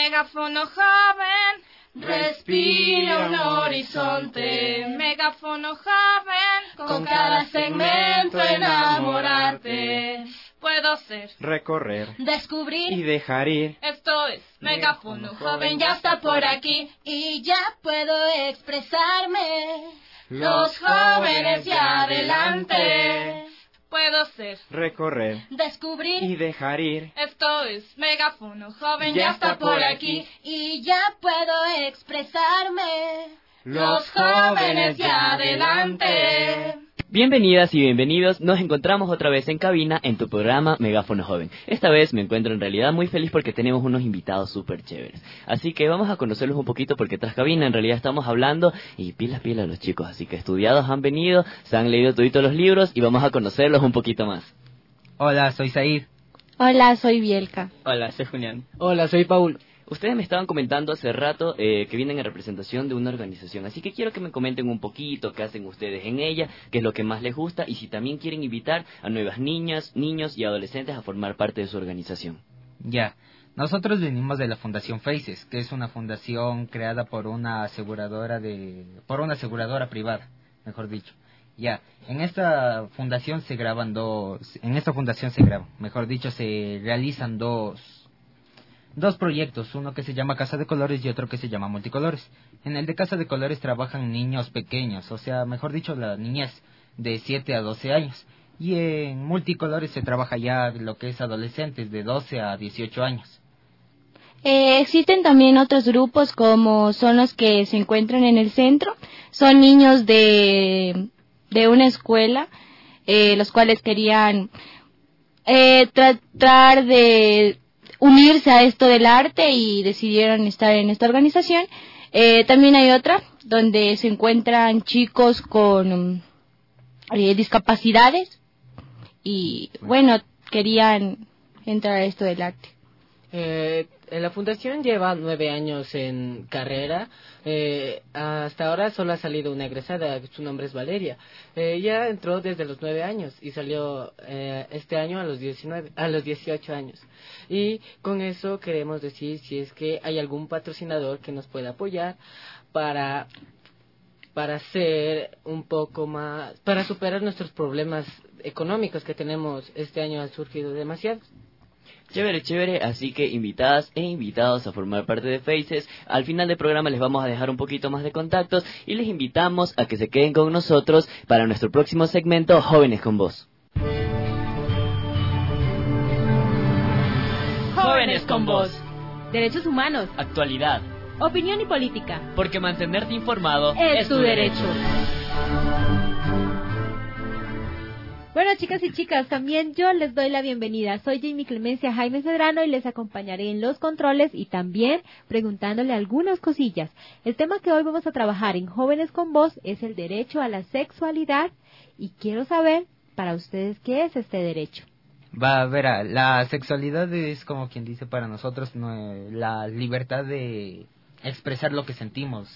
Megáfono joven, respira un horizonte. Megáfono joven, con cada segmento enamorarte. Puedo ser, recorrer, descubrir y dejar ir. Esto es Megáfono joven, ya está por aquí. Y ya puedo expresarme. Los jóvenes ya adelante. Puedo ser, recorrer, descubrir y dejar ir. Esto es Megáfono joven, ya está por aquí. Y ya puedo expresarme. Los jóvenes ya adelante. Bienvenidas y bienvenidos, nos encontramos otra vez en cabina en tu programa Megáfono Joven. Esta vez me encuentro en realidad muy feliz porque tenemos unos invitados súper chéveres. Así que vamos a conocerlos un poquito porque tras cabina en realidad estamos hablando y pilas los chicos. Así que estudiados han venido, se han leído toditos los libros y vamos a conocerlos un poquito más. Hola, soy Said. Hola, soy Bielka. Hola, soy Julián. Hola, soy Paul. Ustedes me estaban comentando hace rato que vienen en representación de una organización, así que quiero que me comenten un poquito qué hacen ustedes en ella, qué es lo que más les gusta y si también quieren invitar a nuevas niñas, niños y adolescentes a formar parte de su organización. Ya, nosotros venimos de la Fundación Faces, que es una fundación creada por una aseguradora privada, mejor dicho. Ya, en esta fundación se realizan dos proyectos, uno que se llama Casa de Colores y otro que se llama Multicolores. En el de Casa de Colores trabajan niños pequeños, o sea, mejor dicho, la niñez de 7 a 12 años. Y en Multicolores se trabaja ya lo que es adolescentes de 12 a 18 años. Existen también otros grupos como son los que se encuentran en el centro. Son niños de una escuela, los cuales querían tratar de unirse a esto del arte y decidieron estar en esta organización. También hay otra donde se encuentran chicos con discapacidades y bueno, querían entrar a esto del arte. La fundación lleva 9 años en carrera. Hasta ahora solo ha salido una egresada, su nombre es Valeria. Ella entró desde los 9 años y salió este año a los 18 años. Y con eso queremos decir si es que hay algún patrocinador que nos pueda apoyar para hacer un poco más, para superar nuestros problemas económicos que tenemos este año, han surgido demasiados. Chévere, así que invitadas e invitados a formar parte de Faces. Al final del programa les vamos a dejar un poquito más de contactos y les invitamos a que se queden con nosotros para nuestro próximo segmento Jóvenes con Voz. Jóvenes con Voz. Derechos humanos, Actualidad, opinión y política. porque mantenerte informado Es tu derecho. Bueno, chicas y chicas, también yo les doy la bienvenida. Soy Jamie Clemencia Jaime Medrano y les acompañaré en los controles y también preguntándole algunas cosillas. El tema que hoy vamos a trabajar en Jóvenes con Voz es el derecho a la sexualidad y quiero saber para ustedes qué es este derecho. Verá, la sexualidad es como quien dice para nosotros la libertad de expresar lo que sentimos,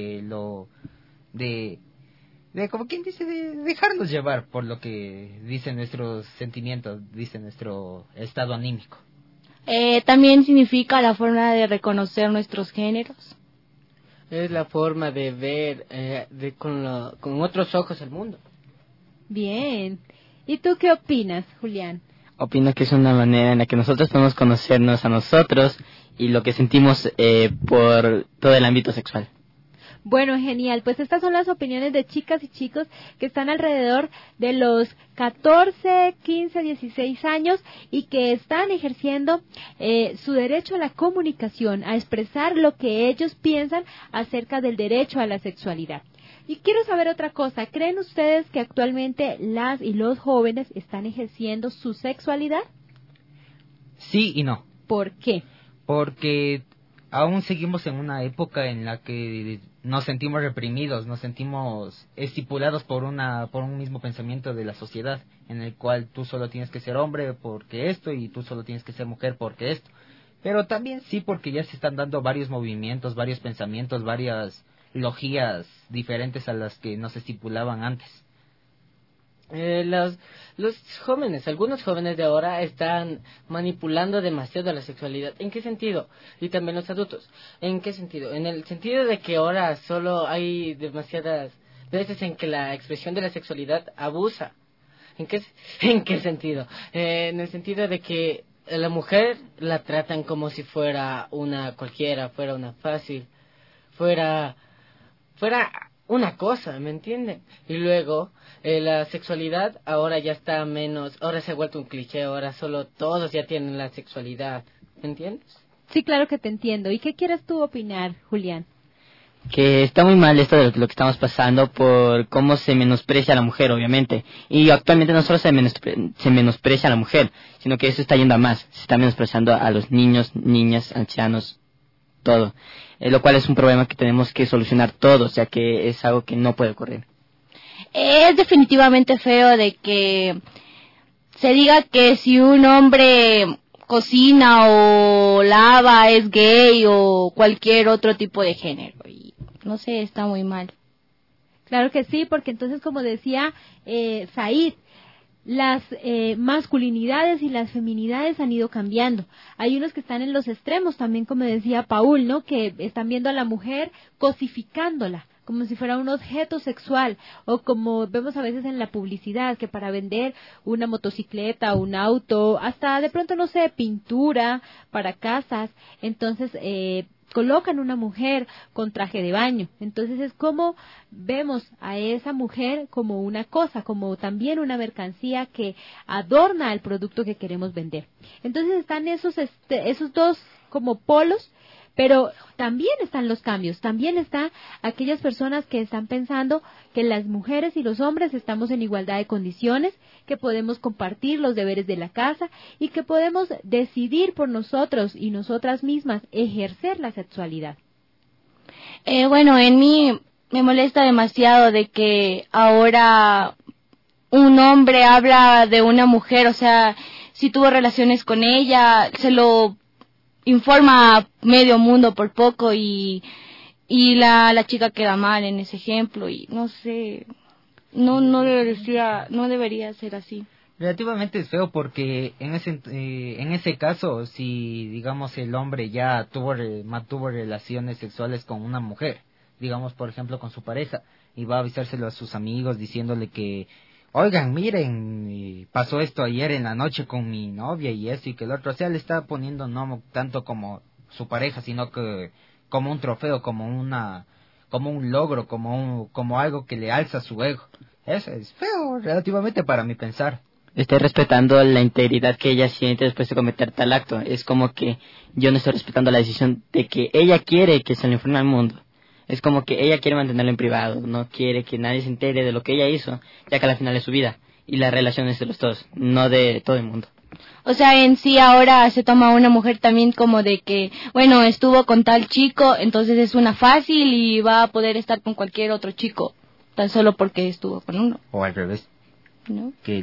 de como quien dice, de dejarnos llevar por lo que dicen nuestros sentimientos, dice nuestro estado anímico. También significa la forma de reconocer nuestros géneros. Es la forma de ver con otros ojos el mundo. Bien. ¿Y tú qué opinas, Julián? Opino que es una manera en la que nosotros podemos conocernos a nosotros y lo que sentimos por todo el ámbito sexual. Bueno, genial. Pues estas son las opiniones de chicas y chicos que están alrededor de los 14, 15, 16 años y que están ejerciendo su derecho a la comunicación, a expresar lo que ellos piensan acerca del derecho a la sexualidad. Y quiero saber otra cosa. ¿Creen ustedes que actualmente las y los jóvenes están ejerciendo su sexualidad? Sí y no. ¿Por qué? Porque aún seguimos en una época en la que nos sentimos reprimidos, nos sentimos estipulados por un mismo pensamiento de la sociedad, en el cual tú solo tienes que ser hombre porque esto y tú solo tienes que ser mujer porque esto. Pero también sí porque ya se están dando varios movimientos, varios pensamientos, varias logías diferentes a las que nos estipulaban antes. Los jóvenes, algunos jóvenes de ahora están manipulando demasiado la sexualidad. ¿En qué sentido? Y también los adultos. ¿En qué sentido? En el sentido de que ahora solo hay demasiadas veces en que la expresión de la sexualidad abusa. ¿En qué sentido? En el sentido de que la mujer la tratan como si fuera una cualquiera, fuera una fácil, fuera una cosa, ¿me entienden? Y luego, la sexualidad ahora ya está menos, ahora se ha vuelto un cliché, ahora solo todos ya tienen la sexualidad, ¿me entiendes? Sí, claro que te entiendo. ¿Y qué quieres tú opinar, Julián? Que está muy mal esto de lo que estamos pasando por cómo se menosprecia a la mujer, obviamente. Y actualmente no solo se menosprecia a la mujer, sino que eso está yendo a más. Se está menospreciando a los niños, niñas, ancianos, todo. Lo cual es un problema que tenemos que solucionar todos, ya que es algo que no puede ocurrir. Es definitivamente feo de que se diga que si un hombre cocina o lava es gay o cualquier otro tipo de género. Y no sé, está muy mal. Claro que sí, porque entonces, como decía Said, las masculinidades y las feminidades han ido cambiando. Hay unos que están en los extremos también, como decía Paul, ¿no? Que están viendo a la mujer cosificándola, como si fuera un objeto sexual, o como vemos a veces en la publicidad, que para vender una motocicleta, un auto, hasta de pronto, no sé, pintura para casas, entonces colocan una mujer con traje de baño. Entonces es como vemos a esa mujer como una cosa, como también una mercancía que adorna el producto que queremos vender. Entonces están esos dos como polos, pero también están los cambios, también están aquellas personas que están pensando que las mujeres y los hombres estamos en igualdad de condiciones, que podemos compartir los deberes de la casa y que podemos decidir por nosotros y nosotras mismas ejercer la sexualidad. Bueno, en mí me molesta demasiado de que ahora un hombre habla de una mujer, o sea, si tuvo relaciones con ella, se lo informa a medio mundo por poco y la chica queda mal en ese ejemplo y no sé, no debería ser así. Relativamente es feo porque en ese caso, si digamos el hombre ya mantuvo relaciones sexuales con una mujer, digamos por ejemplo con su pareja, y va a avisárselo a sus amigos diciéndole que oigan, miren, pasó esto ayer en la noche con mi novia y eso y que el otro, o sea, le está poniendo no tanto como su pareja, sino que como un trofeo, como un logro, como algo que le alza su ego. Eso es feo relativamente para mi pensar. Estoy respetando la integridad que ella siente después de cometer tal acto. Es como que yo no estoy respetando la decisión de que ella quiere que se le informe al mundo. Es como que ella quiere mantenerlo en privado, no quiere que nadie se entere de lo que ella hizo, ya que al final es su vida. Y la relación es de los dos, no de todo el mundo. O sea, en sí ahora se toma a una mujer también como de que, bueno, estuvo con tal chico, entonces es una fácil y va a poder estar con cualquier otro chico, tan solo porque estuvo con uno. O al revés. ¿No? Que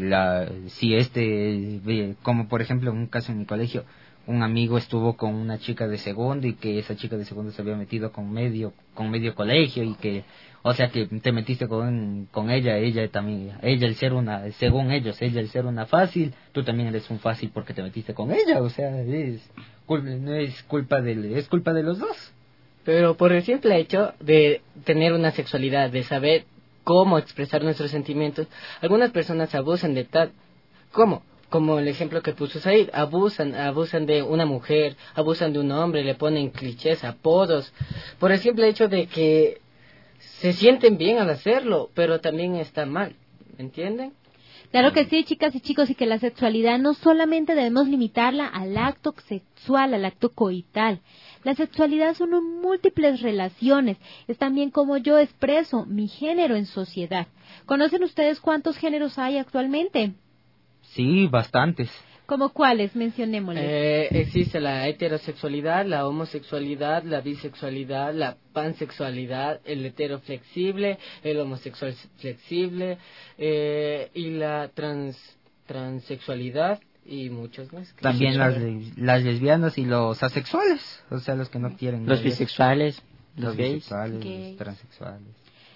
como por ejemplo en un caso en mi colegio, un amigo estuvo con una chica de segundo y que esa chica de segundo se había metido con medio colegio y que, o sea que te metiste con ella también, según ellos, ella el ser una fácil, tú también eres un fácil porque te metiste con ella, o sea, es culpa de los dos. Pero por el simple hecho de tener una sexualidad, de saber cómo expresar nuestros sentimientos, algunas personas abusan de tal, ¿cómo? Como el ejemplo que puso Said, abusan de una mujer, abusan de un hombre, le ponen clichés, apodos, por el simple hecho de que se sienten bien al hacerlo, pero también está mal, ¿me entienden? Claro que sí, chicas y chicos, y que la sexualidad no solamente debemos limitarla al acto sexual, al acto coital. La sexualidad son múltiples relaciones, es también como yo expreso mi género en sociedad. ¿Conocen ustedes cuántos géneros hay actualmente? Sí, bastantes. ¿Cómo cuáles? Mencionémosles. Existe la heterosexualidad, la homosexualidad, la bisexualidad, la pansexualidad, el hetero flexible, el homosexual flexible y la transexualidad y muchos más. También las lesbianas y los asexuales, o sea, los que no quieren. Los bisexuales, los gays. Bisexuales, los transexuales.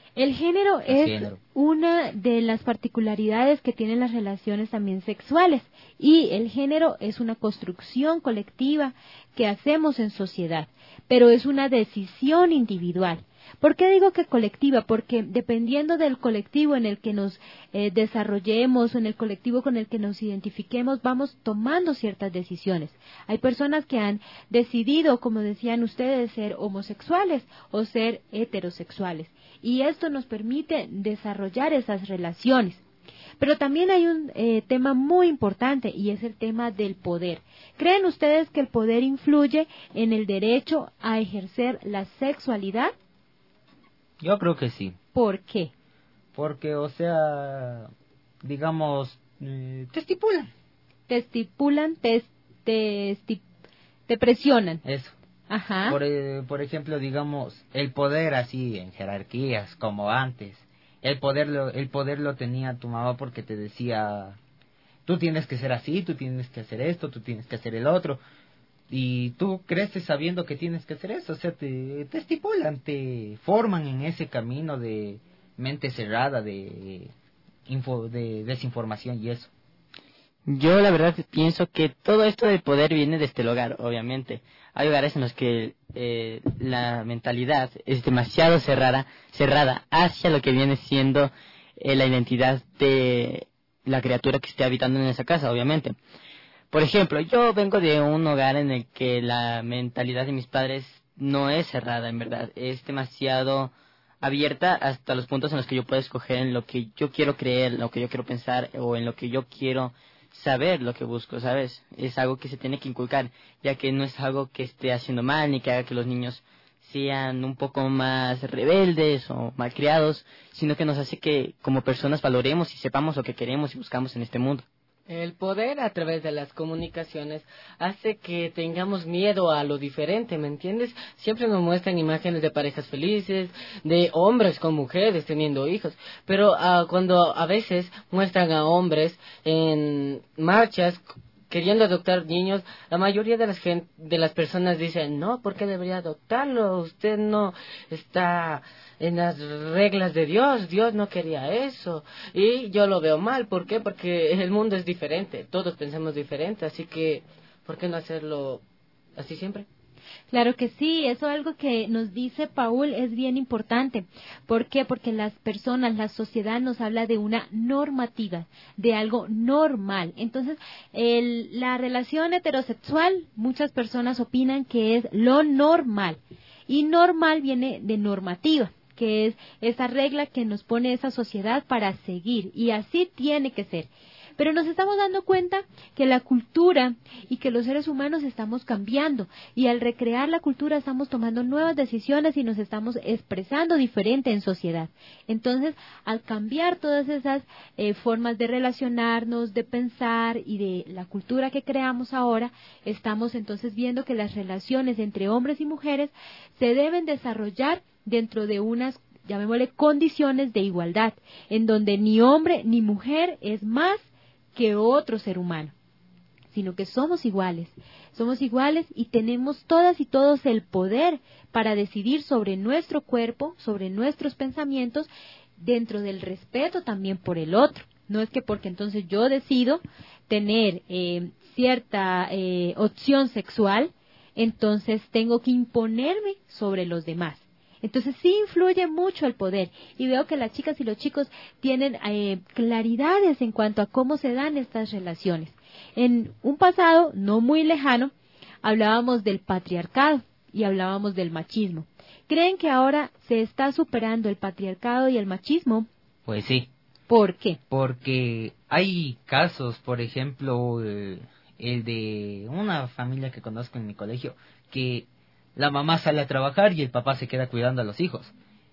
El género es género. una de las particularidades que tienen las relaciones también sexuales, y el género es una construcción colectiva que hacemos en sociedad, pero es una decisión individual. ¿Por qué digo que colectiva? Porque dependiendo del colectivo en el que nos desarrollemos, o en el colectivo con el que nos identifiquemos, vamos tomando ciertas decisiones. Hay personas que han decidido, como decían ustedes, ser homosexuales o ser heterosexuales, y esto nos permite desarrollar esas relaciones. Pero también hay un tema muy importante, y es el tema del poder. ¿Creen ustedes que el poder influye en el derecho a ejercer la sexualidad? Yo creo que sí. ¿Por qué? Porque, o sea, digamos, te estipulan. Te estipulan, te presionan. Eso. Ajá. Por ejemplo, digamos, el poder así en jerarquías, como antes. El poder lo tenía tu mamá porque te decía, tú tienes que ser así, tú tienes que hacer esto, tú tienes que hacer el otro. Y tú creces sabiendo que tienes que hacer eso, o sea, te estipulan, te forman en ese camino de mente cerrada, de desinformación y eso. Yo la verdad pienso que todo esto del poder viene desde el hogar, obviamente. Hay hogares en los que la mentalidad es demasiado cerrada hacia lo que viene siendo la identidad de la criatura que esté habitando en esa casa, obviamente. Por ejemplo, yo vengo de un hogar en el que la mentalidad de mis padres no es cerrada, en verdad. Es demasiado abierta hasta los puntos en los que yo puedo escoger en lo que yo quiero creer, lo que yo quiero pensar o en lo que yo quiero saber lo que busco, ¿sabes? Es algo que se tiene que inculcar, ya que no es algo que esté haciendo mal ni que haga que los niños sean un poco más rebeldes o malcriados, sino que nos hace que como personas valoremos y sepamos lo que queremos y buscamos en este mundo. El poder a través de las comunicaciones hace que tengamos miedo a lo diferente, ¿me entiendes? Siempre nos muestran imágenes de parejas felices, de hombres con mujeres teniendo hijos, pero cuando a veces muestran a hombres en marchas queriendo adoptar niños, la mayoría de las personas dicen, no, ¿por qué debería adoptarlo? Usted no está en las reglas de Dios, Dios no quería eso, y yo lo veo mal. ¿Por qué? Porque el mundo es diferente, todos pensamos diferente, así que, ¿por qué no hacerlo así siempre? Claro que sí, eso es algo que nos dice Paul, es bien importante. ¿Por qué? Porque las personas, la sociedad nos habla de una normativa, de algo normal. Entonces, la relación heterosexual, muchas personas opinan que es lo normal. Y normal viene de normativa, que es esa regla que nos pone esa sociedad para seguir. Y así tiene que ser. Pero nos estamos dando cuenta que la cultura y que los seres humanos estamos cambiando, y al recrear la cultura estamos tomando nuevas decisiones y nos estamos expresando diferente en sociedad. Entonces, al cambiar todas esas formas de relacionarnos, de pensar y de la cultura que creamos ahora, estamos entonces viendo que las relaciones entre hombres y mujeres se deben desarrollar dentro de unas, llamémosle, condiciones de igualdad, en donde ni hombre ni mujer es más que otro ser humano, sino que somos iguales y tenemos todas y todos el poder para decidir sobre nuestro cuerpo, sobre nuestros pensamientos, dentro del respeto también por el otro. No es que porque entonces yo decido tener cierta opción sexual, entonces tengo que imponerme sobre los demás. Entonces sí influye mucho el poder, y veo que las chicas y los chicos tienen claridades en cuanto a cómo se dan estas relaciones. En un pasado no muy lejano hablábamos del patriarcado y hablábamos del machismo. ¿Creen que ahora se está superando el patriarcado y el machismo? Pues sí. ¿Por qué? Porque hay casos, por ejemplo, el de una familia que conozco en mi colegio, que la mamá sale a trabajar y el papá se queda cuidando a los hijos.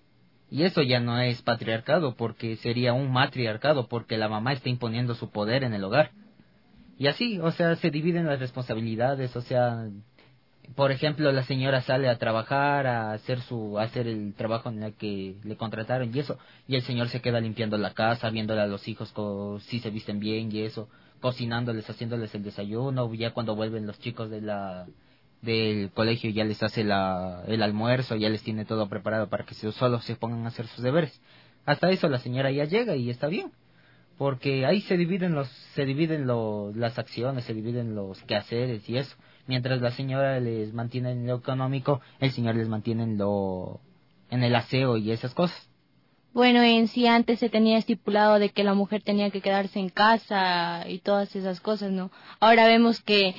Y eso ya no es patriarcado, porque sería un matriarcado, porque la mamá está imponiendo su poder en el hogar. Y así, o sea, se dividen las responsabilidades, o sea, por ejemplo, la señora sale a trabajar, a hacer el trabajo en el que le contrataron y eso, y el señor se queda limpiando la casa, viéndole a los hijos si se visten bien y eso, cocinándoles, haciéndoles el desayuno, ya cuando vuelven los chicos de la del colegio ya les hace el almuerzo, ya les tiene todo preparado para que solo se pongan a hacer sus deberes. Hasta eso la señora ya llega y está bien, porque ahí se dividen las acciones, se dividen los quehaceres y eso. Mientras la señora les mantiene en lo económico, el señor les mantiene en el aseo y esas cosas. Bueno, en sí antes se tenía estipulado de que la mujer tenía que quedarse en casa y todas esas cosas, ¿no? Ahora vemos que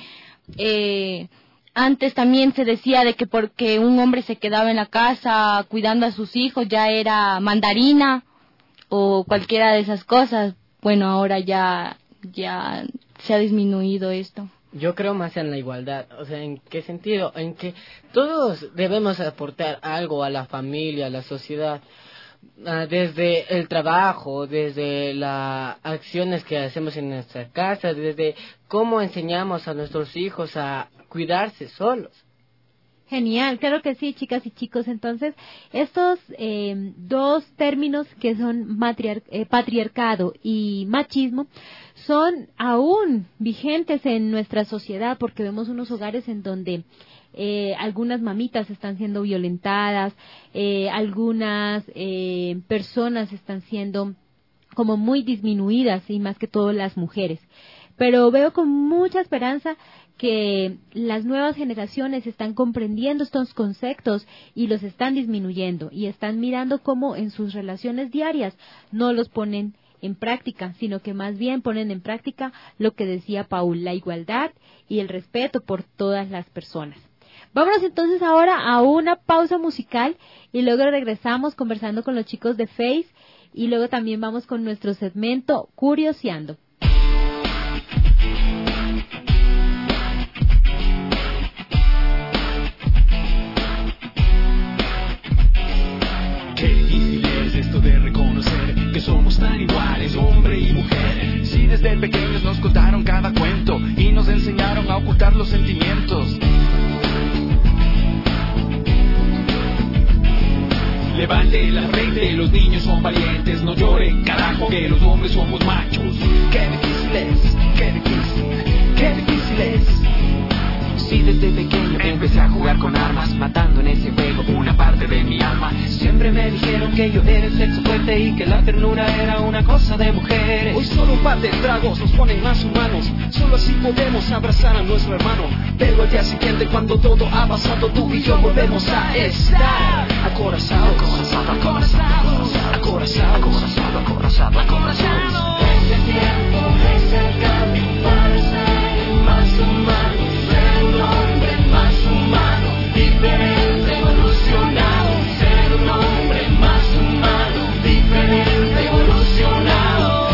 antes también se decía de que porque un hombre se quedaba en la casa cuidando a sus hijos ya era mandarina o cualquiera de esas cosas. Bueno, ahora ya se ha disminuido esto. Yo creo más en la igualdad, o sea, ¿en qué sentido? En que todos debemos aportar algo a la familia, a la sociedad, desde el trabajo, desde las acciones que hacemos en nuestra casa, desde cómo enseñamos a nuestros hijos a cuidarse solos. Genial, claro que sí, chicas y chicos. Entonces, estos dos términos que son patriarcado y machismo son aún vigentes en nuestra sociedad, porque vemos unos hogares en donde algunas mamitas están siendo violentadas, algunas personas están siendo como muy disminuidas, y más que todo las mujeres. Pero veo con mucha esperanza que las nuevas generaciones están comprendiendo estos conceptos y los están disminuyendo, y están mirando cómo en sus relaciones diarias no los ponen en práctica, sino que más bien ponen en práctica lo que decía Paul, la igualdad y el respeto por todas las personas. Vámonos entonces ahora a una pausa musical y luego regresamos conversando con los chicos de Face, y luego también vamos con nuestro segmento Curioseando. Qué difícil es esto de reconocer que somos tan iguales, hombre y mujer. Si desde pequeños nos contaron cada cuento y nos enseñaron a ocultar los sentimientos. Levante la frente, los niños son valientes, no lloren, carajo, que los hombres somos machos. Qué difícil es, qué difícil, qué difícil es. Si desde pequeño empecé a jugar con armas, matando en ese juego una parte de mi alma. Siempre me dijeron que yo era el sexo fuerte y que la ternura era una cosa de mujeres. Hoy solo un par de tragos nos ponen más humanos, solo así podemos abrazar a nuestro hermano. Pero al día siguiente, cuando todo ha pasado, tú y yo volvemos a estar acorazados, acorazados, acorazados, acorazados, acorazados, acorazados. Este tiempo es el cambio para ser más humano. Un hombre más humano, diferente, evolucionado. Ser un hombre más humano, diferente, evolucionado.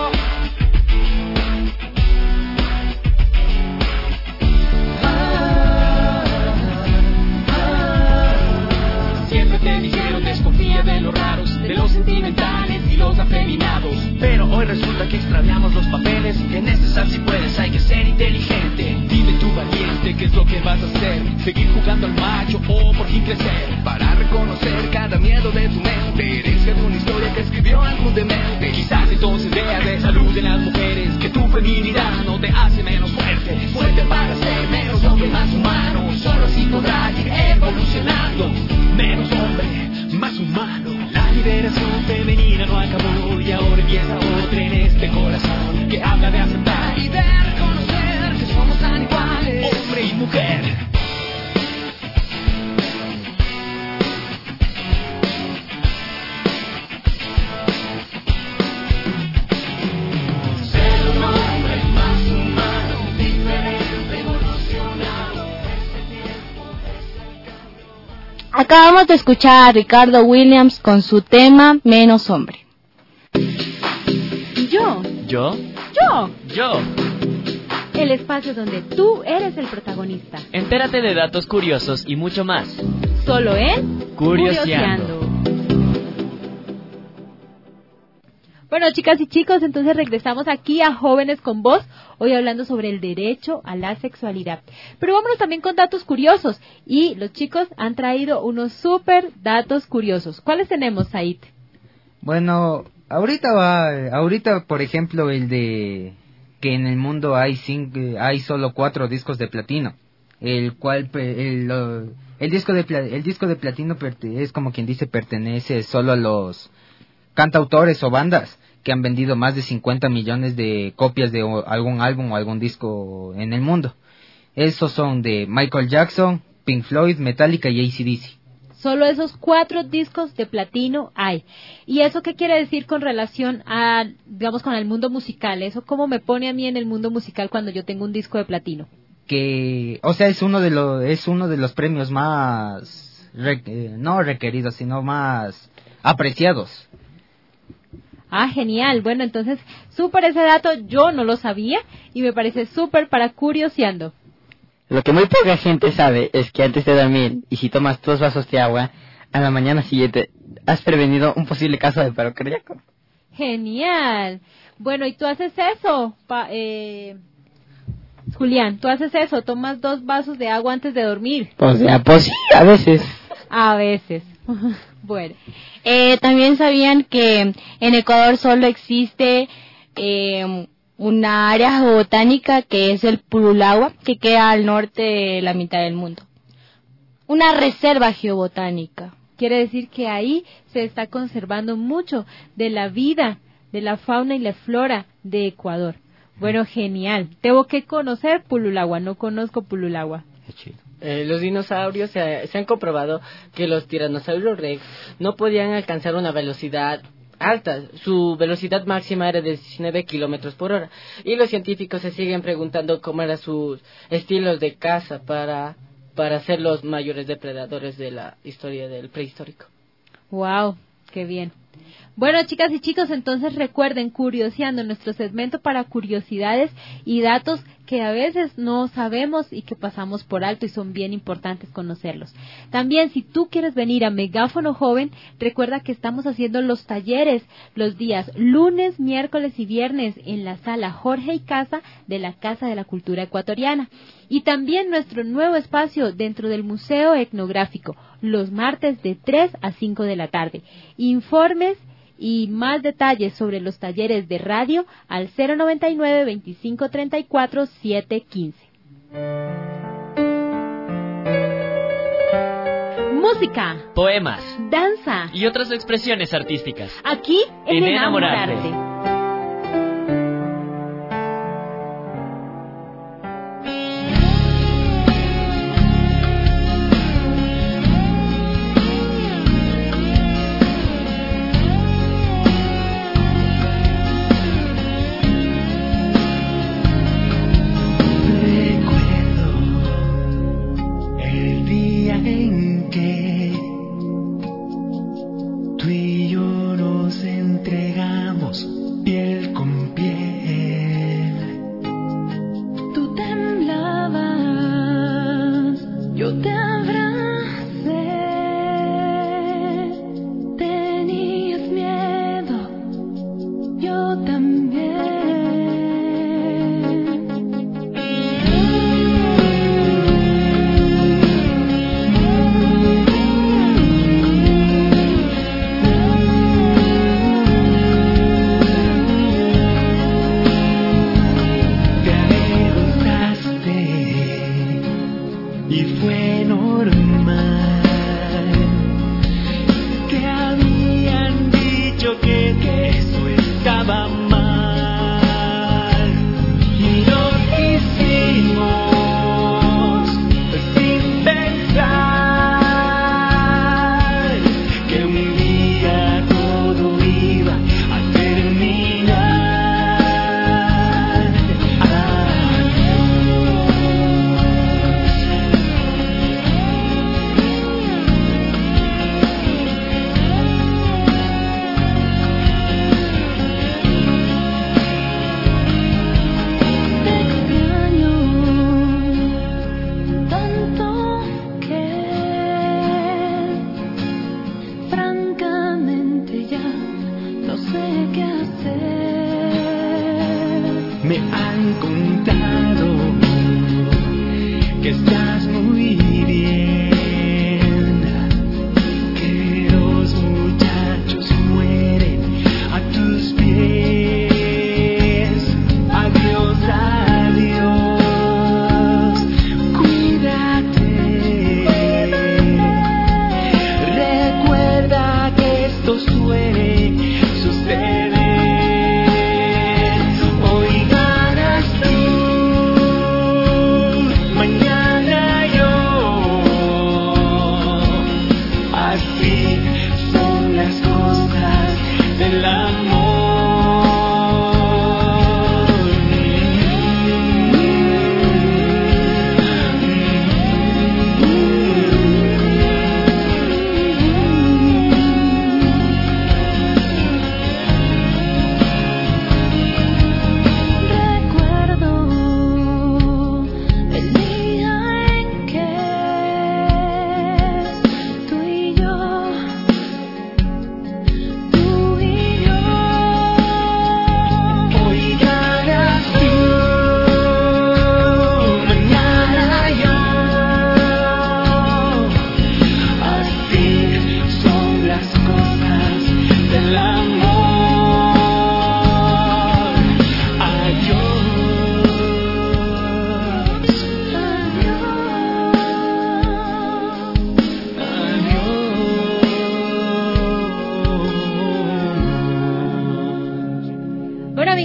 Siempre te dijeron desconfía de los raros, de los sentimentales y los afeminados. Pero hoy resulta que extraviamos los papeles. En este sal si puedes hay que ser inteligente. Dime tú valiente, ¿qué es lo que vas a hacer? ¿Seguir jugando al macho o por fin crecer? Para reconocer cada miedo de tu mente, herencia de una historia que escribió algún demente. Quizás entonces veas de salud en las mujeres que tu feminidad no te hace menos fuerte. Fuerte para ser menos hombre, más humano. Solo así podrás ir evolucionando. Menos hombre, más humano. La liberación femenina no acabó y ahora empieza otra en este corazón que habla de aceptar y de reconocer que somos tan iguales, hombre y mujer. Ser un hombre más humano, diferente, evolucionado. Este tiempo es el cambio. Acabamos de escuchar a Ricardo Williams con su tema Menos Hombre. ¿Yo? El espacio donde tú eres el protagonista. Entérate de datos curiosos y mucho más. Solo en Curioseando. Bueno, chicas y chicos, entonces regresamos aquí a Jóvenes con Voz, hoy hablando sobre el derecho a la sexualidad. Pero vámonos también con datos curiosos, y los chicos han traído unos súper datos curiosos. ¿Cuáles tenemos, Said? Bueno, ahorita por ejemplo el de que en el mundo hay solo 4 discos de platino. el cual el disco de platino es como quien dice pertenece solo a los cantautores o bandas que han vendido más de 50 millones de copias de algún álbum o algún disco en el mundo. Esos son de Michael Jackson, Pink Floyd, Metallica y AC/DC. Solo esos 4 discos de platino hay. ¿Y eso qué quiere decir con relación a, digamos, con el mundo musical? ¿Eso cómo me pone a mí en el mundo musical cuando yo tengo un disco de platino? Que, o sea, es uno de los premios más, no requeridos, sino más apreciados. Ah, genial. Bueno, entonces, súper ese dato, yo no lo sabía y me parece súper para curioseando. Lo que muy poca gente sabe es que antes de dormir, y si tomas 2 vasos de agua, a la mañana siguiente has prevenido un posible caso de paro cardíaco. Genial. Bueno, ¿y tú haces eso? Julián, ¿tú haces eso? ¿Tomas 2 vasos de agua antes de dormir? O sea, pues sí, a veces. A veces. Bueno. También sabían que en Ecuador solo existe una área geobotánica que es el Purulagua, que queda al norte de la mitad del mundo. Una reserva geobotánica. Quiere decir que ahí se está conservando mucho de la vida, de la fauna y la flora de Ecuador. Bueno, genial. Tengo que conocer Purulagua, no conozco Purulagua. Los dinosaurios se han comprobado que los tiranosaurios rex no podían alcanzar una velocidad alta. Su velocidad máxima era de 19 kilómetros por hora. Y los científicos se siguen preguntando cómo eran sus estilos de caza para ser los mayores depredadores de la historia del prehistórico. Wow, qué bien. Bueno, chicas y chicos, entonces recuerden, curioseando, nuestro segmento para curiosidades y datos que a veces no sabemos y que pasamos por alto y son bien importantes conocerlos. También, si tú quieres venir a Megáfono Joven, recuerda que estamos haciendo los talleres los días lunes, miércoles y viernes en la sala Jorge y Casa de la Casa de la Cultura Ecuatoriana. Y también nuestro nuevo espacio dentro del Museo Etnográfico, los martes de 3 a 5 de la tarde. Informes y más detalles sobre los talleres de radio al 099-2534-715. Música, Poemas danza y otras expresiones artísticas. aquí en Enamorarte. El día en que tú y yo nos entregamos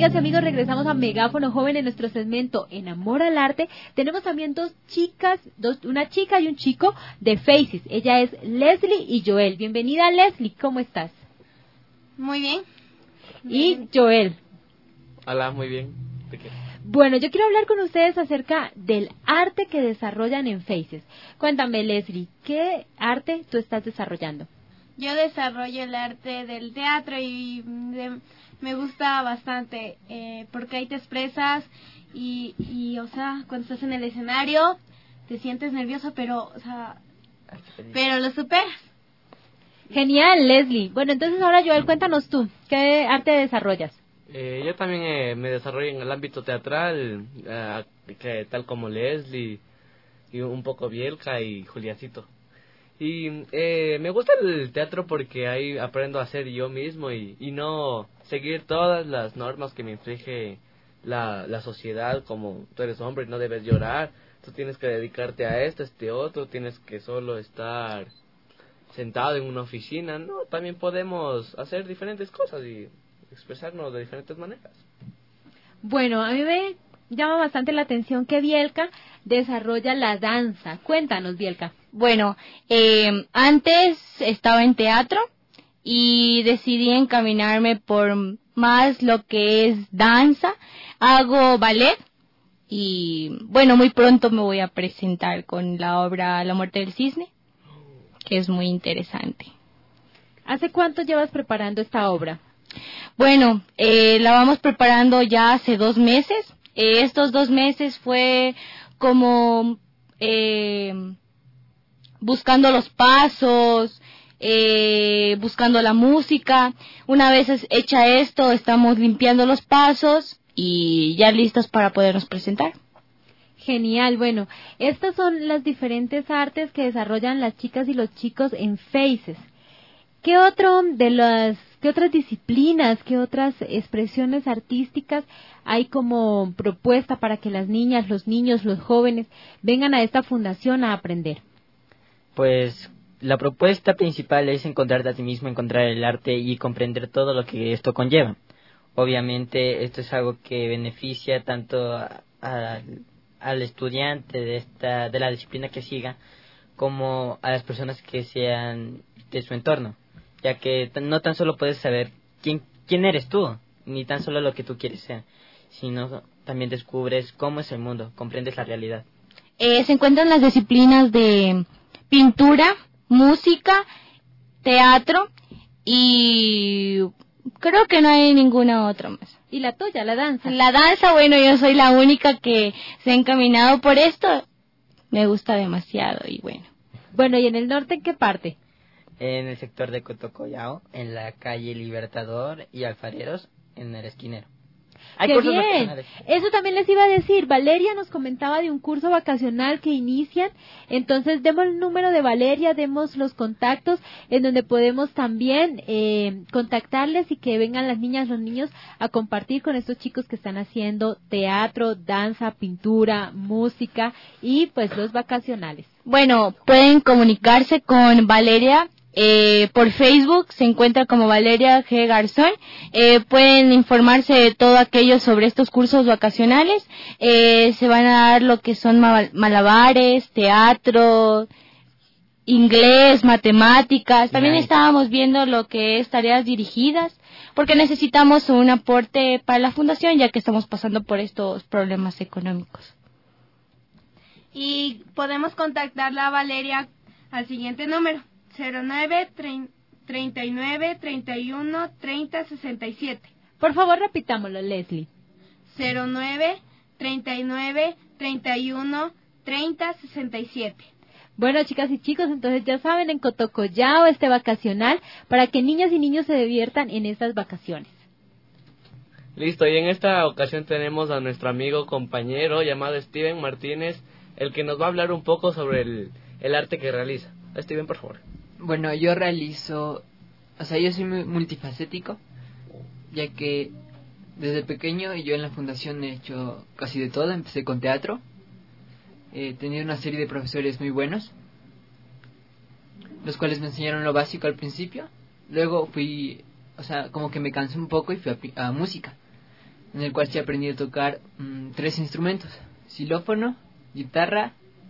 amigas y amigos, regresamos a Megáfono Joven en nuestro segmento En Amor al Arte. Tenemos también dos chicas, una chica y un chico de Faces. Ella es Leslie y Joel. Bienvenida, Leslie, ¿cómo estás? Muy bien. Y Joel. Hola, muy bien. Bueno, yo quiero hablar con ustedes acerca del arte que desarrollan en Faces. Cuéntame, Leslie, ¿qué arte tú estás desarrollando? Yo desarrollo el arte del teatro y me gusta bastante porque ahí te expresas y, o sea, cuando estás en el escenario te sientes nervioso, pero, o sea, pero lo superas. Genial, Leslie. Bueno, entonces ahora, Joel, cuéntanos tú, ¿qué arte desarrollas? Yo también me desarrollo en el ámbito teatral, que tal como Leslie, y un poco Bielka y Juliacito. Y me gusta el teatro porque ahí aprendo a ser yo mismo y no seguir todas las normas que me inflige la sociedad, como tú eres hombre y no debes llorar, tú tienes que dedicarte a este otro, tienes que solo estar sentado en una oficina. No, también podemos hacer diferentes cosas y expresarnos de diferentes maneras. Bueno, a mí me llama bastante la atención que Bielka desarrolla la danza. Cuéntanos, Bielka. Bueno, antes estaba en teatro y decidí encaminarme por más lo que es danza. Hago ballet y, bueno, muy pronto me voy a presentar con la obra La muerte del cisne, que es muy interesante. ¿Hace cuánto llevas preparando esta obra? Bueno, la vamos preparando ya hace 2 meses. Estos 2 meses fue como buscando los pasos, buscando la música. Una vez hecha esto, estamos limpiando los pasos y ya listos para podernos presentar. Genial, bueno, estas son las diferentes artes que desarrollan las chicas y los chicos en Faces. ¿Qué otras disciplinas, qué otras expresiones artísticas hay como propuesta para que las niñas, los niños, los jóvenes vengan a esta fundación a aprender? Pues la propuesta principal es encontrarte a ti mismo, encontrar el arte y comprender todo lo que esto conlleva. Obviamente esto es algo que beneficia tanto al estudiante de la disciplina que siga, como a las personas que sean de su entorno, ya que no tan solo puedes saber quién eres tú, ni tan solo lo que tú quieres ser, sino también descubres cómo es el mundo, comprendes la realidad. Se encuentran las disciplinas de pintura, música, teatro y creo que no hay ninguna otra más. ¿Y la tuya, la danza? La danza, bueno, yo soy la única que se ha encaminado por esto. Me gusta demasiado y bueno. Bueno, ¿y en el norte en qué parte? En el sector de Cotocollao, en la calle Libertador y Alfareros, en el esquinero. ¡Qué bien! Eso también les iba a decir. Valeria nos comentaba de un curso vacacional que inician. Entonces, demos el número de Valeria, demos los contactos en donde podemos también contactarles y que vengan las niñas, los niños a compartir con estos chicos que están haciendo teatro, danza, pintura, música y pues los vacacionales. Bueno, pueden comunicarse con Valeria. Por Facebook se encuentra como Valeria G. Garzón. Pueden informarse de todo aquello sobre estos cursos vacacionales. Se van a dar lo que son malabares, teatro, inglés, matemáticas. También estábamos viendo lo que es tareas dirigidas, porque necesitamos un aporte para la fundación, ya que estamos pasando por estos problemas económicos. Y podemos contactarla a Valeria al siguiente número: 09 39 31 30 67. Por favor, repitámoslo, Leslie. 09 39 31 30 67. Bueno, chicas y chicos, entonces ya saben, en Cotocollao, vacacional, para que niñas y niños se diviertan en estas vacaciones. Listo, y en esta ocasión tenemos a nuestro amigo compañero llamado Steven Martínez, el que nos va a hablar un poco sobre el arte que realiza. Steven, por favor. Bueno, yo realizo, yo soy muy multifacético, ya que desde pequeño yo en la fundación he hecho casi de todo. Empecé con teatro, he tenido una serie de profesores muy buenos, los cuales me enseñaron lo básico al principio. Luego fui, como que me cansé un poco y fui a música. en el cual sí aprendí a tocar 3 instrumentos: xilófono, guitarra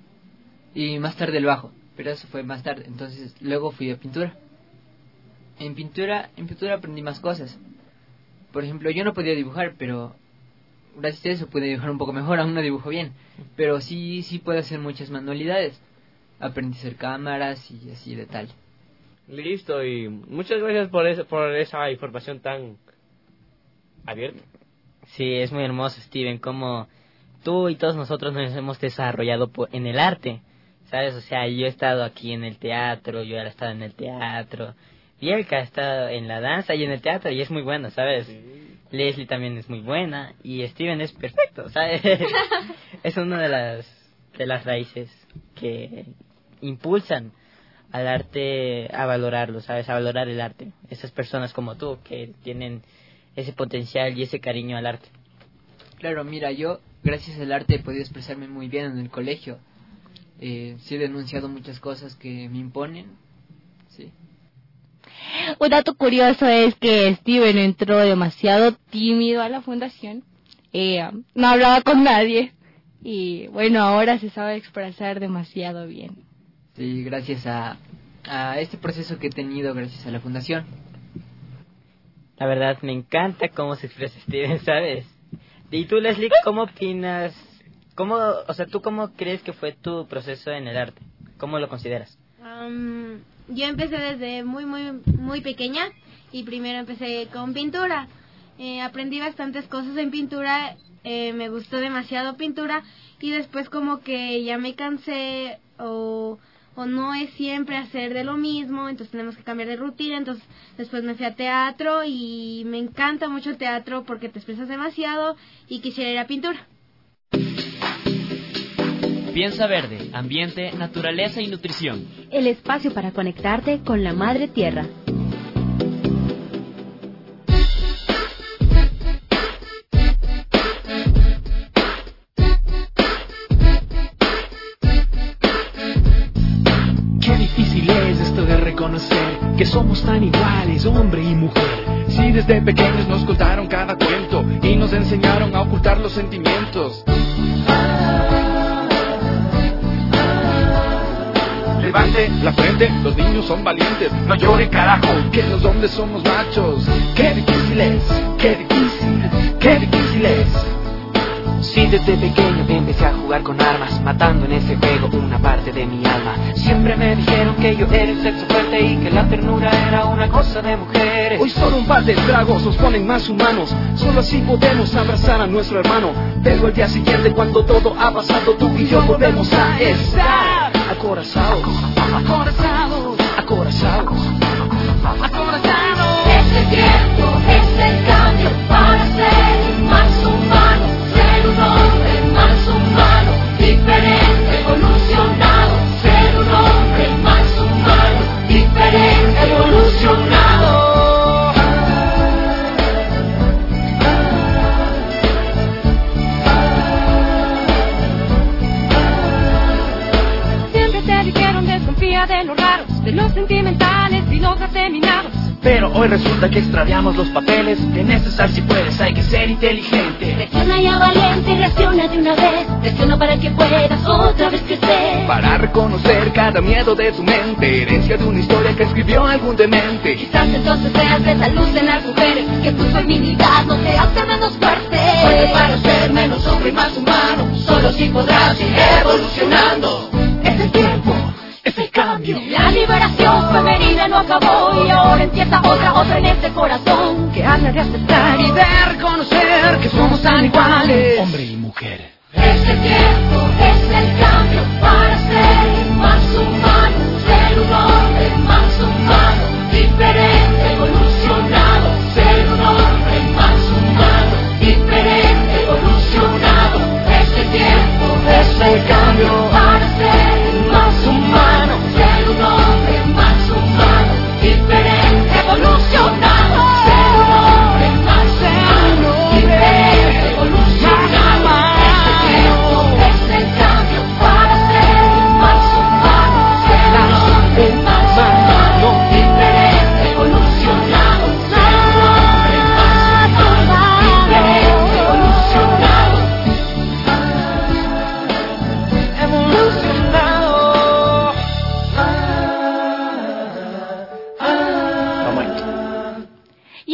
y más tarde el bajo. Pero eso fue más tarde. Entonces luego fui a pintura. En pintura aprendí más cosas. Por ejemplo, yo no podía dibujar, pero gracias a eso pude dibujar un poco mejor. Aún no dibujo bien, pero sí puedo hacer muchas manualidades. Aprendí a hacer cámaras y así de tal. Listo, y muchas gracias por esa información tan abierta. Sí, es muy hermoso, Steven, como tú y todos nosotros nos hemos desarrollado en el arte, ¿sabes? O sea, yo he estado aquí en el teatro, yo he estado en el teatro, Bielka ha estado en la danza y en el teatro, y es muy bueno, ¿sabes? Sí. Leslie también es muy buena, y Steven es perfecto, ¿sabes? Es una de las raíces que impulsan al arte a valorarlo, ¿sabes? A valorar el arte. Esas personas como tú que tienen ese potencial y ese cariño al arte. Claro, mira, yo gracias al arte he podido expresarme muy bien en el colegio. Sí he denunciado muchas cosas que me imponen. Sí. Un dato curioso es que Steven entró demasiado tímido a la fundación. No hablaba con nadie. Y bueno, ahora se sabe expresar demasiado bien. Sí, gracias a este proceso que he tenido gracias a la fundación. La verdad, me encanta cómo se expresa Steven, ¿sabes? Y tú, Leslie, ¿cómo opinas? ¿Tú cómo crees que fue tu proceso en el arte? ¿Cómo lo consideras? Yo empecé desde muy pequeña y primero empecé con pintura. Aprendí bastantes cosas en pintura, me gustó demasiado pintura y después como que ya me cansé o no es siempre hacer de lo mismo, entonces tenemos que cambiar de rutina. Entonces después me fui a teatro y me encanta mucho el teatro porque te expresas demasiado y quisiera ir a pintura. Piensa Verde, ambiente, naturaleza y nutrición. El espacio para conectarte con la madre tierra. Que somos tan iguales, hombre y mujer. Si desde pequeños nos contaron cada cuento y nos enseñaron a ocultar los sentimientos. Levante la frente, los niños son valientes. No llore carajo, que los hombres somos machos. Qué difícil es, qué difícil, qué difícil es. Si desde pequeño empecé a jugar con armas, matando en ese juego una parte de mi alma. Siempre me dijeron que yo era el sexo fuerte y que la ternura era una cosa de mujeres. Hoy solo un par de tragos nos ponen más humanos, solo así podemos abrazar a nuestro hermano. Pero el día siguiente, cuando todo ha pasado, tú y yo volvemos a estar acorazados, acorazados, acorazados, acorazados. Es el tiempo, es el cambio para ser más humano. Ser un hombre más humano, diferente, evolucionado. Ser un hombre más humano, diferente, evolucionado. Siempre te dijeron desconfía de los raros, de los sentimentales y los afeminados. Pero hoy resulta que extraviamos los papeles. Que necesitar si puedes, hay que ser inteligente. Reacciona ya valiente, reacciona de una vez. Reacciona para que puedas otra vez crecer. Para reconocer cada miedo de tu mente, herencia de una historia que escribió algún demente. Quizás entonces seas esa luz en las mujeres, que tu feminidad no te hace menos fuerte. Puede para ser menos hombre y más humano, solo si podrás ir evolucionando. Es el tiempo, es el cambio. La liberación femenina no acabó y ahora empieza otra en este corazón que habla de aceptar y de reconocer que somos tan iguales, hombre y mujer. Es el tiempo, es el cambio para ser más humano, ser un hombre más humano, diferente, evolucionado. Ser un hombre más humano, diferente, evolucionado. Es el tiempo, es el cambio para ser más humano, ser un hombre más humano, diferente, evolucionado. Ser un hombre más humano, diferente, evolucionado. Es el tiempo, es el cambio para ser más humano, ser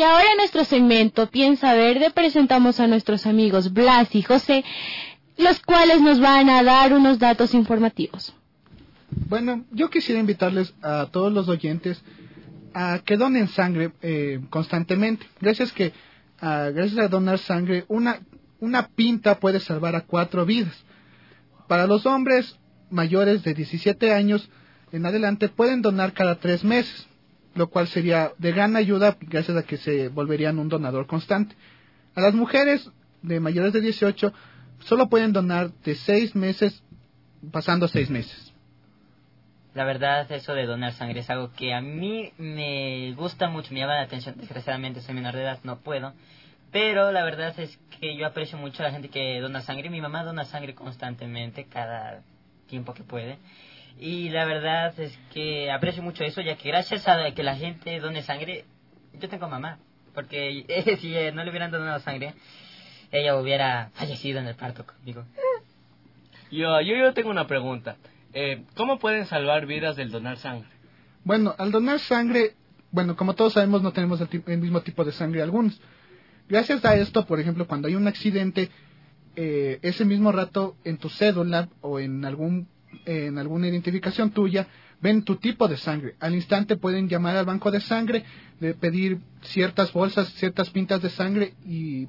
ahora en nuestro segmento Piensa Verde presentamos a nuestros amigos Blas y José, los cuales nos van a dar unos datos informativos. Bueno, yo quisiera invitarles a todos los oyentes a que donen sangre constantemente. Gracias a donar sangre, una pinta puede salvar a 4 vidas. Para los hombres mayores de 17 años en adelante pueden donar cada 3 meses, lo cual sería de gran ayuda gracias a que se volverían un donador constante. A las mujeres de mayores de 18 solo pueden donar de 6 meses pasando 6 meses. La verdad, eso de donar sangre es algo que a mí me gusta mucho, me llama la atención. Desgraciadamente soy menor de edad, no puedo. Pero la verdad es que yo aprecio mucho a la gente que dona sangre. Mi mamá dona sangre constantemente, cada tiempo que puede. Y la verdad es que aprecio mucho eso, ya que gracias a que la gente done sangre, yo tengo mamá. Porque si no le hubieran donado sangre, ella hubiera fallecido en el parto conmigo. Yo tengo una pregunta. ¿Cómo pueden salvar vidas del donar sangre? Bueno, al donar sangre, como todos sabemos, no tenemos el mismo tipo de sangre algunos. Gracias a esto, por ejemplo, cuando hay un accidente, ese mismo rato en tu cédula o en alguna identificación tuya, ven tu tipo de sangre. Al instante pueden llamar al banco de sangre, de pedir ciertas bolsas, ciertas pintas de sangre y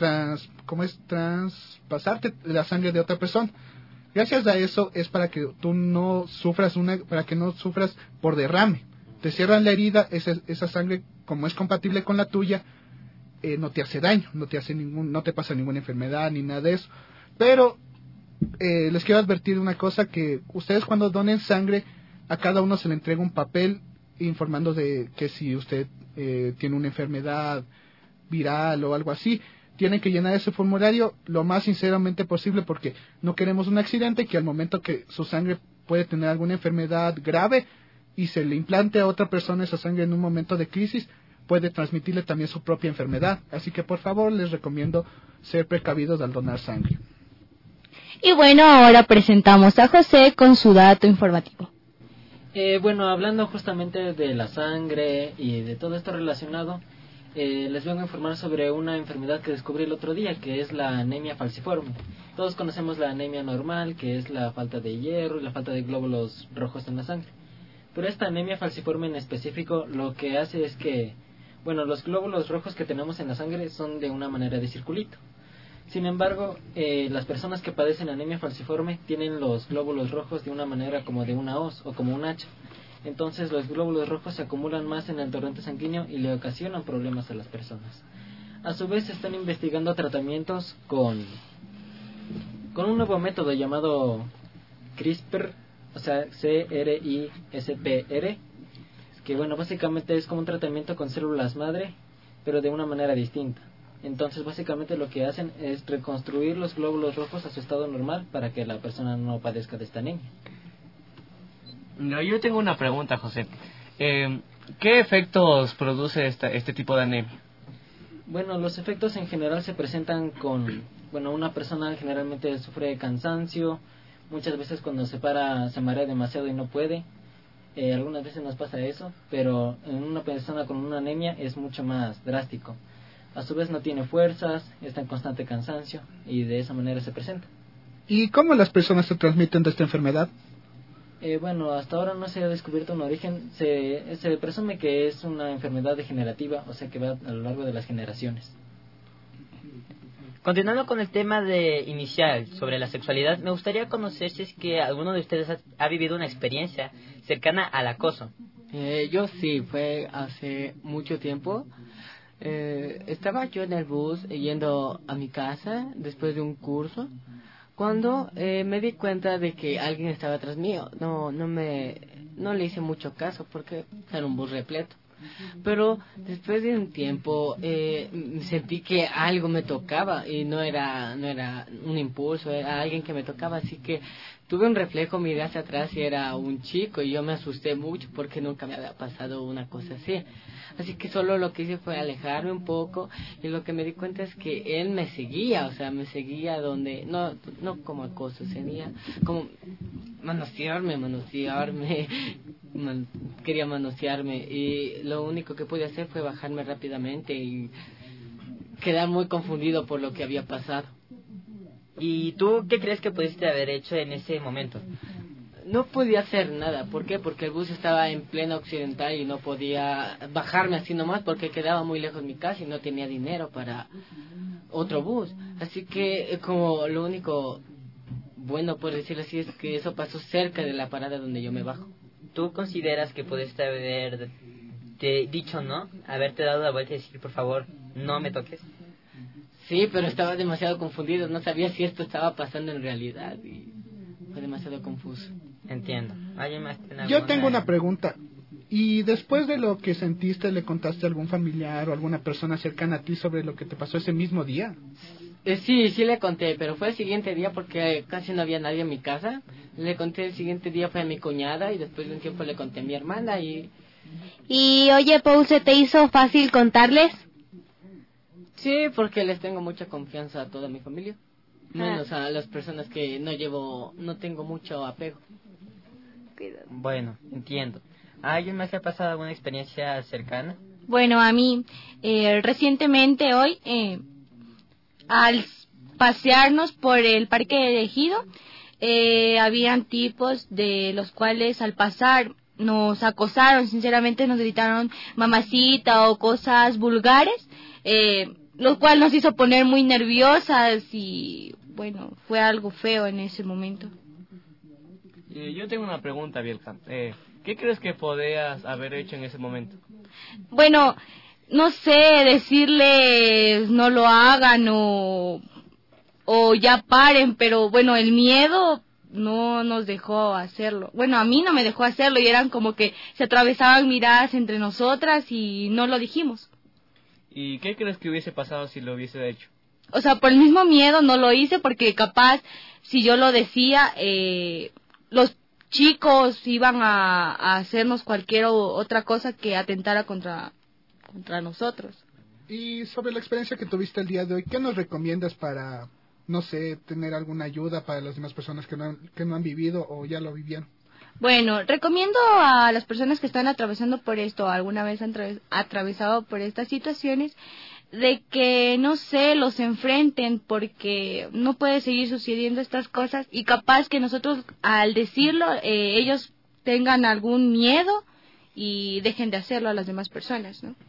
traspasarte la sangre de otra persona. Gracias a eso es para que tú no sufras por derrame. Te cierran la herida, esa sangre, como es compatible con la tuya, no te hace daño, no te pasa ninguna enfermedad ni nada de eso. Pero les quiero advertir una cosa, que ustedes cuando donen sangre, a cada uno se le entrega un papel informando de que si usted tiene una enfermedad viral o algo así, tienen que llenar ese formulario lo más sinceramente posible, porque no queremos un accidente que al momento que su sangre puede tener alguna enfermedad grave y se le implante a otra persona esa sangre en un momento de crisis, puede transmitirle también su propia enfermedad. Así que por favor les recomiendo ser precavidos al donar sangre. Y bueno, ahora presentamos a José con su dato informativo. Hablando justamente de la sangre y de todo esto relacionado, les vengo a informar sobre una enfermedad que descubrí el otro día, que es la anemia falciforme. Todos conocemos la anemia normal, que es la falta de hierro y la falta de glóbulos rojos en la sangre. Pero esta anemia falciforme en específico lo que hace es que, los glóbulos rojos que tenemos en la sangre son de una manera de circulito. Sin embargo, las personas que padecen anemia falciforme tienen los glóbulos rojos de una manera como de una hoz o como un hacha. Entonces los glóbulos rojos se acumulan más en el torrente sanguíneo y le ocasionan problemas a las personas. A su vez se están investigando tratamientos con un nuevo método llamado CRISPR, o sea, CRISPR, que básicamente es como un tratamiento con células madre, pero de una manera distinta. Entonces básicamente lo que hacen es reconstruir los glóbulos rojos a su estado normal para que la persona no padezca de esta anemia. Yo tengo una pregunta, José. ¿Qué efectos produce este tipo de anemia? Los efectos en general se presentan con... una persona generalmente sufre de cansancio, muchas veces cuando se marea demasiado y no puede. Algunas veces nos pasa eso, pero en una persona con una anemia es mucho más drástico. A su vez no tiene fuerzas, está en constante cansancio y de esa manera se presenta. ¿Y cómo las personas se transmiten de esta enfermedad? Hasta ahora no se ha descubierto un origen. Se presume que es una enfermedad degenerativa, o sea que va a lo largo de las generaciones. Continuando con el tema inicial sobre la sexualidad, me gustaría conocer si es que alguno de ustedes ha vivido una experiencia cercana al acoso. Yo sí, fue hace mucho tiempo. Estaba yo en el bus yendo a mi casa después de un curso, cuando me di cuenta de que alguien estaba atrás mío. No le hice mucho caso porque era un bus repleto. Pero después de un tiempo sentí que algo me tocaba y no era un impulso, era alguien que me tocaba, así que tuve un reflejo, miré hacia atrás y era un chico y yo me asusté mucho porque nunca me había pasado una cosa así. Así que solo lo que hice fue alejarme un poco y lo que me di cuenta es que él me seguía, me seguía donde, no como acoso, sería como manosearme. quería manosearme y lo único que pude hacer fue bajarme rápidamente y quedar muy confundido por lo que había pasado. ¿Y tú qué crees que pudiste haber hecho en ese momento? No podía hacer nada. ¿Por qué? Porque el bus estaba en plena occidental y no podía bajarme así nomás porque quedaba muy lejos de mi casa y no tenía dinero para otro bus. Así que como lo único bueno, por decirlo así, es que eso pasó cerca de la parada donde yo me bajo. ¿Tú consideras que pudiste haber dicho no? Haberte dado la vuelta y decir, por favor, no me toques. Sí, pero estaba demasiado confundido. No sabía si esto estaba pasando en realidad y fue demasiado confuso. Entiendo. ¿Alguien más tiene Yo tengo una pregunta. ¿Y después de lo que sentiste, le contaste a algún familiar o alguna persona cercana a ti sobre lo que te pasó ese mismo día? Sí le conté, pero fue el siguiente día porque casi no había nadie en mi casa. Le conté el siguiente día fue a mi cuñada y después de un tiempo le conté a mi hermana y... Y oye, Paul, ¿se te hizo fácil contarles? Sí, porque les tengo mucha confianza a toda mi familia. Menos a las personas que no tengo mucho apego. Bueno, entiendo. ¿A alguien más le ha pasado alguna experiencia cercana? Bueno, a mí, recientemente hoy, al pasearnos por el parque de Ejido, habían tipos de los cuales al pasar nos acosaron, sinceramente nos gritaron mamacita o cosas vulgares, lo cual nos hizo poner muy nerviosas y bueno, fue algo feo en ese momento. Yo tengo una pregunta, Bielka. ¿Qué crees que podías haber hecho en ese momento? Bueno, no sé, decirles no lo hagan o ya paren, pero bueno, el miedo no nos dejó hacerlo. Bueno, a mí no me dejó hacerlo y eran como que se atravesaban miradas entre nosotras y no lo dijimos. ¿Y qué crees que hubiese pasado si lo hubiese hecho? O sea, por el mismo miedo no lo hice porque capaz si yo lo decía, los chicos iban a hacernos cualquier otra cosa que atentara contra nosotros. Y sobre la experiencia que tuviste el día de hoy, ¿qué nos recomiendas para, no sé, tener alguna ayuda para las demás personas que no han vivido o ya lo vivieron? Bueno, recomiendo a las personas que están atravesando por esto, alguna vez han atravesado por estas situaciones, de que, no sé, los enfrenten porque no puede seguir sucediendo estas cosas y capaz que nosotros al decirlo ellos tengan algún miedo y dejen de hacerlo a las demás personas, ¿no?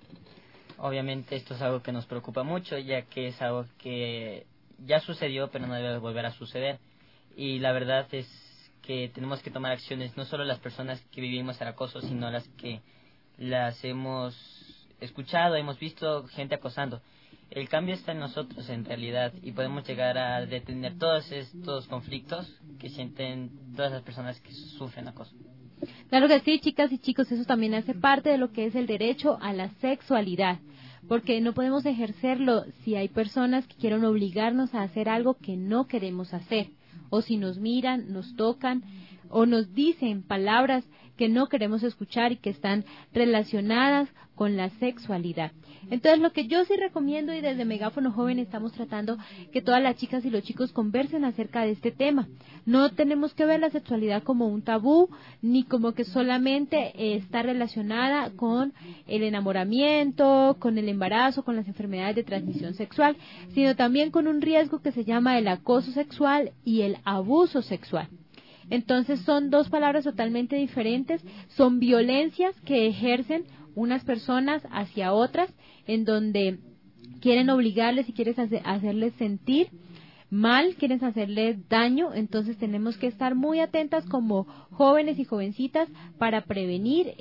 Obviamente esto es algo que nos preocupa mucho, ya que es algo que ya sucedió pero no debe volver a suceder. Y la verdad es que tenemos que tomar acciones, no solo las personas que vivimos el acoso, sino las que las hemos escuchado, hemos visto gente acosando. El cambio está en nosotros en realidad y podemos llegar a detener todos estos conflictos que sienten todas las personas que sufren acoso. Claro que sí, chicas y chicos, eso también hace parte de lo que es el derecho a la sexualidad, porque no podemos ejercerlo si hay personas que quieren obligarnos a hacer algo que no queremos hacer, o si nos miran, nos tocan o nos dicen palabras que no queremos escuchar y que están relacionadas con la sexualidad. Entonces, lo que yo sí recomiendo, y desde Megáfono Joven estamos tratando que todas las chicas y los chicos conversen acerca de este tema. No tenemos que ver la sexualidad como un tabú, ni como que solamente está relacionada con el enamoramiento, con el embarazo, con las enfermedades de transmisión sexual, sino también con un riesgo que se llama el acoso sexual y el abuso sexual. Entonces son dos palabras totalmente diferentes, son violencias que ejercen unas personas hacia otras, en donde quieren obligarles y quieren hacerles sentir mal, quieren hacerles daño. Entonces tenemos que estar muy atentas como jóvenes y jovencitas para prevenir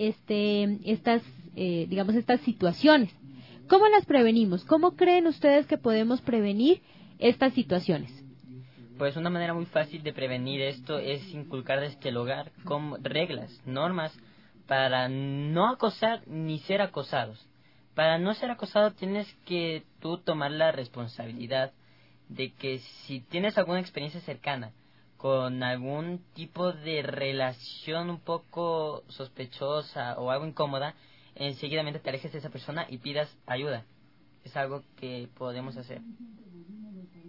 estas situaciones. ¿Cómo las prevenimos? ¿Cómo creen ustedes que podemos prevenir estas situaciones? Pues una manera muy fácil de prevenir esto es inculcar desde el hogar como reglas, normas para no acosar ni ser acosados. Para no ser acosado tienes que tú tomar la responsabilidad de que si tienes alguna experiencia cercana con algún tipo de relación un poco sospechosa o algo incómoda, enseguidamente te alejes de esa persona y pidas ayuda. Es algo que podemos hacer.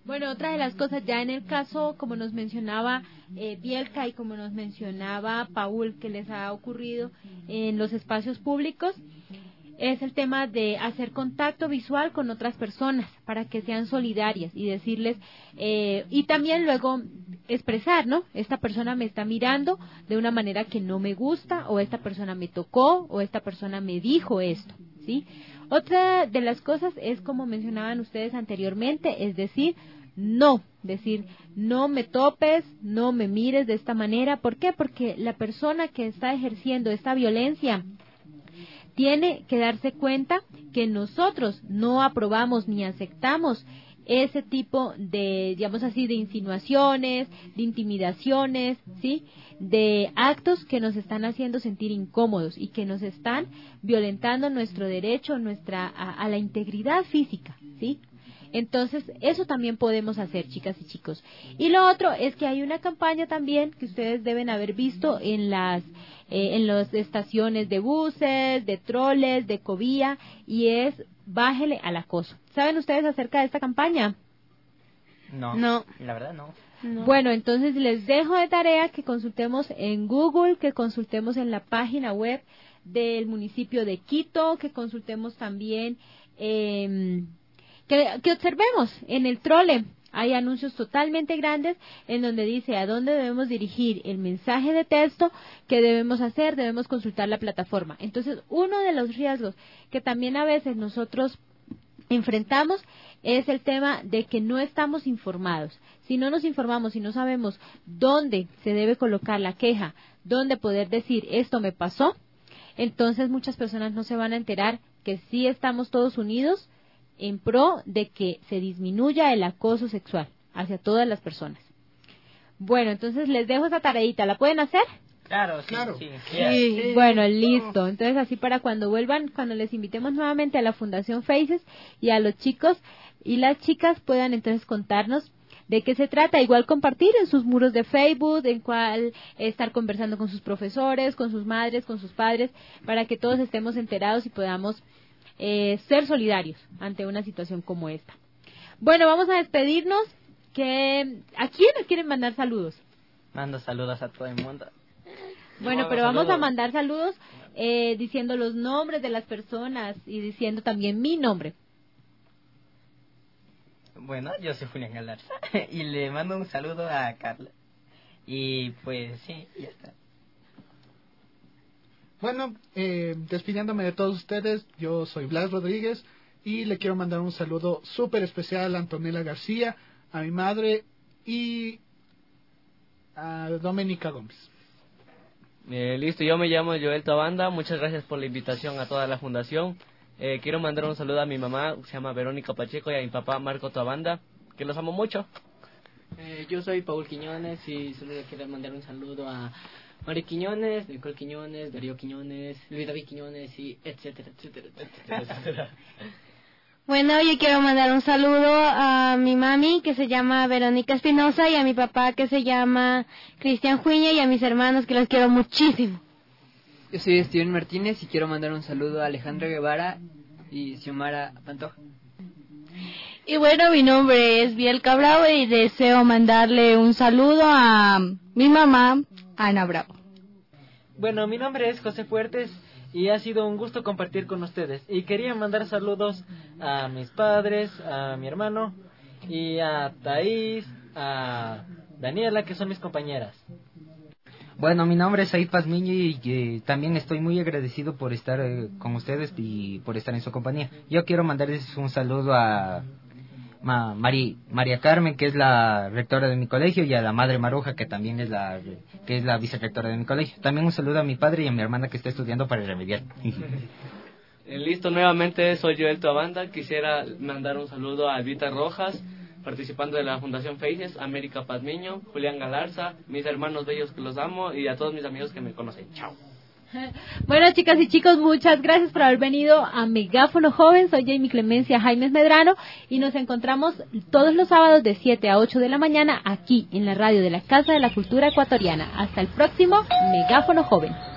Bueno, otra de las cosas, ya en el caso, como nos mencionaba Bielka y como nos mencionaba Paul, que les ha ocurrido en los espacios públicos, es el tema de hacer contacto visual con otras personas para que sean solidarias y decirles, y también luego expresar, ¿no? Esta persona me está mirando de una manera que no me gusta, o esta persona me tocó, o esta persona me dijo esto, ¿sí? Otra de las cosas es, como mencionaban ustedes anteriormente, es decir, no me topes, no me mires de esta manera. ¿Por qué? Porque la persona que está ejerciendo esta violencia tiene que darse cuenta que nosotros no aprobamos ni aceptamos ese tipo de, digamos así, de insinuaciones, de intimidaciones, ¿sí? De actos que nos están haciendo sentir incómodos y que nos están violentando nuestro derecho, a la integridad física, ¿sí? Entonces, eso también podemos hacer, chicas y chicos. Y lo otro es que hay una campaña también que ustedes deben haber visto en las estaciones de buses, de troles, de Ecovía, y es Bájele al acoso. ¿Saben ustedes acerca de esta campaña? No. La verdad no. Bueno, entonces les dejo de tarea que consultemos en Google, que consultemos en la página web del municipio de Quito, que consultemos también, que observemos en el trole. Hay anuncios totalmente grandes en donde dice a dónde debemos dirigir el mensaje de texto, qué debemos hacer, debemos consultar la plataforma. Entonces, uno de los riesgos que también a veces nosotros enfrentamos es el tema de que no estamos informados. Si no nos informamos, si no sabemos dónde se debe colocar la queja, dónde poder decir esto me pasó, entonces muchas personas no se van a enterar que sí estamos todos unidos en pro de que se disminuya el acoso sexual hacia todas las personas. Bueno, entonces les dejo esa tareita. ¿La pueden hacer? Claro. Sí. Bueno, listo. Entonces así para cuando vuelvan, cuando les invitemos nuevamente a la Fundación Faces y a los chicos y las chicas puedan entonces contarnos de qué se trata. Igual compartir en sus muros de Facebook, en cual estar conversando con sus profesores, con sus madres, con sus padres, para que todos estemos enterados y podamos ser solidarios ante una situación como esta. Bueno, vamos a despedirnos. ¿A quién nos quieren mandar saludos? Mando saludos a todo el mundo. Bueno, pero vamos a mandar saludos diciendo los nombres de las personas y diciendo también mi nombre. Bueno, yo soy Julián Galarza y le mando un saludo a Carla. Y pues sí, ya está. Bueno, despidiéndome de todos ustedes, yo soy Blas Rodríguez y le quiero mandar un saludo súper especial a Antonella García, a mi madre y a Doménica Gómez. Listo, yo me llamo Joel Tabanda, muchas gracias por la invitación a toda la fundación. Quiero mandar un saludo a mi mamá, se llama Verónica Pacheco, y a mi papá Marco Tabanda, que los amo mucho. Yo soy Paul Quiñones y solo le quiero mandar un saludo a Mari Quiñones, Nicole Quiñones, Darío Quiñones, Luis David Quiñones y etcétera. Bueno, yo quiero mandar un saludo a mi mami que se llama Verónica Espinosa y a mi papá que se llama Cristian Juiña y a mis hermanos que los quiero muchísimo. Yo soy Steven Martínez y quiero mandar un saludo a Alejandra Guevara y Xiomara Pantoja. Y bueno, mi nombre es Bielka Bravo y deseo mandarle un saludo a mi mamá, Ana Bravo. Bueno, mi nombre es José Fuertes y ha sido un gusto compartir con ustedes. Y quería mandar saludos a mis padres, a mi hermano y a Thaís, a Daniela, que son mis compañeras. Bueno, mi nombre es Said Pazmiño y también estoy muy agradecido por estar con ustedes y por estar en su compañía. Yo quiero mandarles un saludo a María Carmen, que es la rectora de mi colegio, y a la madre Maruja, que también es la vicerrectora de mi colegio. También un saludo a mi padre y a mi hermana que está estudiando para remediar. Listo, nuevamente soy Joel Tabanda. Quisiera mandar un saludo a Albita Rojas, participando de la Fundación Faces, América Pazmiño, Julián Galarza, mis hermanos bellos que los amo y a todos mis amigos que me conocen. Chao. Bueno, chicas y chicos, muchas gracias por haber venido a Megáfono Joven. Soy Jamie Clemencia Jaimes Medrano y nos encontramos todos los sábados de 7 a 8 de la mañana aquí en la radio de la Casa de la Cultura Ecuatoriana. Hasta el próximo Megáfono Joven.